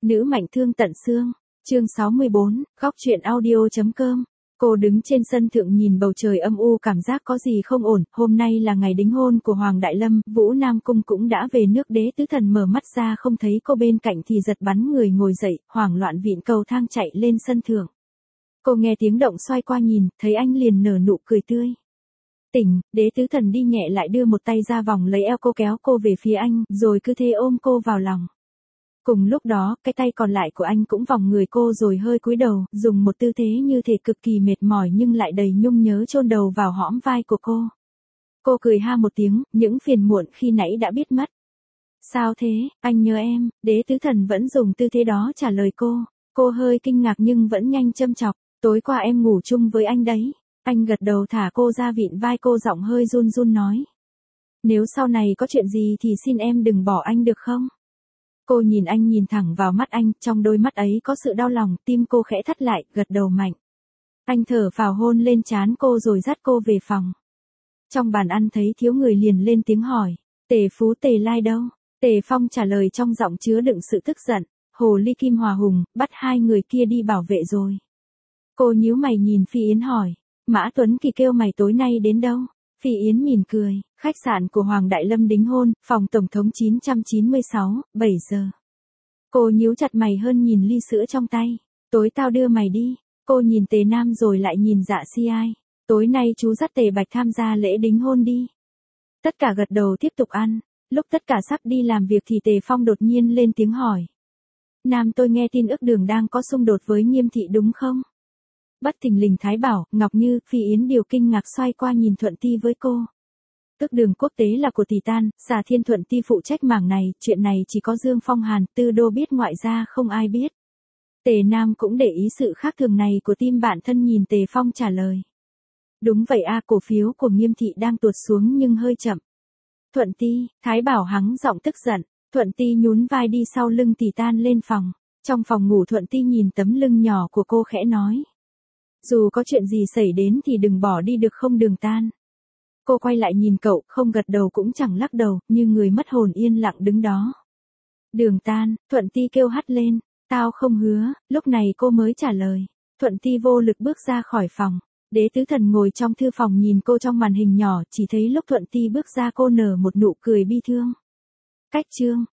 Nữ mạnh thương tận xương. Chương 64, góc truyện audio.com. Cô đứng trên sân thượng nhìn bầu trời âm u cảm giác có gì không ổn, hôm nay là ngày đính hôn của Hoàng Đại Lâm, Vũ Nam Cung cũng đã về nước. Đế Tứ Thần mở mắt ra không thấy cô bên cạnh thì giật bắn người ngồi dậy, hoảng loạn vịn cầu thang chạy lên sân thượng. Cô nghe tiếng động xoay qua nhìn, thấy anh liền nở nụ cười tươi. Tỉnh, Đế Tứ Thần đi nhẹ lại đưa một tay ra vòng lấy eo cô kéo cô về phía anh, rồi cứ thế ôm cô vào lòng. Cùng lúc đó, cái tay còn lại của anh cũng vòng người cô rồi hơi cúi đầu, dùng một tư thế như thể cực kỳ mệt mỏi nhưng lại đầy nhung nhớ chôn đầu vào hõm vai của cô. Cô cười ha một tiếng, những phiền muộn khi nãy đã biết mất. Sao thế, anh nhớ em, Đế Tứ Thần vẫn dùng tư thế đó trả lời cô. Cô hơi kinh ngạc nhưng vẫn nhanh châm chọc, tối qua em ngủ chung với anh đấy. Anh gật đầu thả cô ra vịn vai cô, giọng hơi run run nói. Nếu sau này có chuyện gì thì xin em đừng bỏ anh được không? Cô nhìn anh, nhìn thẳng vào mắt anh, trong đôi mắt ấy có sự đau lòng, tim cô khẽ thắt lại, gật đầu mạnh. Anh thở phào hôn lên trán cô rồi dắt cô về phòng. Trong bàn ăn thấy thiếu người liền lên tiếng hỏi, Tề Phú Tề Lai đâu? Tề Phong trả lời trong giọng chứa đựng sự tức giận, Hồ Ly Kim Hòa Hùng, bắt hai người kia đi bảo vệ rồi. Cô nhíu mày nhìn Phi Yến hỏi, Mã Tuấn Kỳ kêu mày tối nay đến đâu? Phi Yến mỉm cười, khách sạn của Hoàng Đại Lâm đính hôn, phòng tổng thống 996, 7 giờ. Cô nhíu chặt mày hơn nhìn ly sữa trong tay, tối tao đưa mày đi. Cô nhìn Tề Nam rồi lại nhìn Dạ Si Ai, tối nay chú dắt Tề Bạch tham gia lễ đính hôn đi. Tất cả gật đầu tiếp tục ăn, lúc tất cả sắp đi làm việc thì Tề Phong đột nhiên lên tiếng hỏi. Nam, tôi nghe tin Ước Đường đang có xung đột với Nghiêm Thị đúng không? Bất thình lình Thái Bảo, Ngọc Như, Phi Yến đều kinh ngạc xoay qua nhìn Thuận Ti với cô. Ước Đường quốc tế là của Tỷ Tan, Xà Thiên Thuận Ti phụ trách mảng này, chuyện này chỉ có Dương Phong Hàn, Tư Đô biết, ngoại gia không ai biết. Tề Nam cũng để ý sự khác thường này của team bạn thân, nhìn Tề Phong trả lời. Đúng vậy a, cổ phiếu của Nghiêm Thị đang tuột xuống nhưng hơi chậm. Thuận Ti, Thái Bảo hắng giọng tức giận, Thuận Ti nhún vai đi sau lưng Tỷ Tan lên phòng. Trong phòng ngủ Thuận Ti nhìn tấm lưng nhỏ của cô khẽ nói. Dù có chuyện gì xảy đến thì đừng bỏ đi được không Đường Tan. Cô quay lại nhìn cậu, không gật đầu cũng chẳng lắc đầu, như người mất hồn yên lặng đứng đó. Đường Tan, Thuận Ti kêu hắt lên, tao không hứa, lúc này cô mới trả lời. Thuận Ti vô lực bước ra khỏi phòng. Đế Tứ Thần ngồi trong thư phòng nhìn cô trong màn hình nhỏ, chỉ thấy lúc Thuận Ti bước ra cô nở một nụ cười bi thương. Cách chương.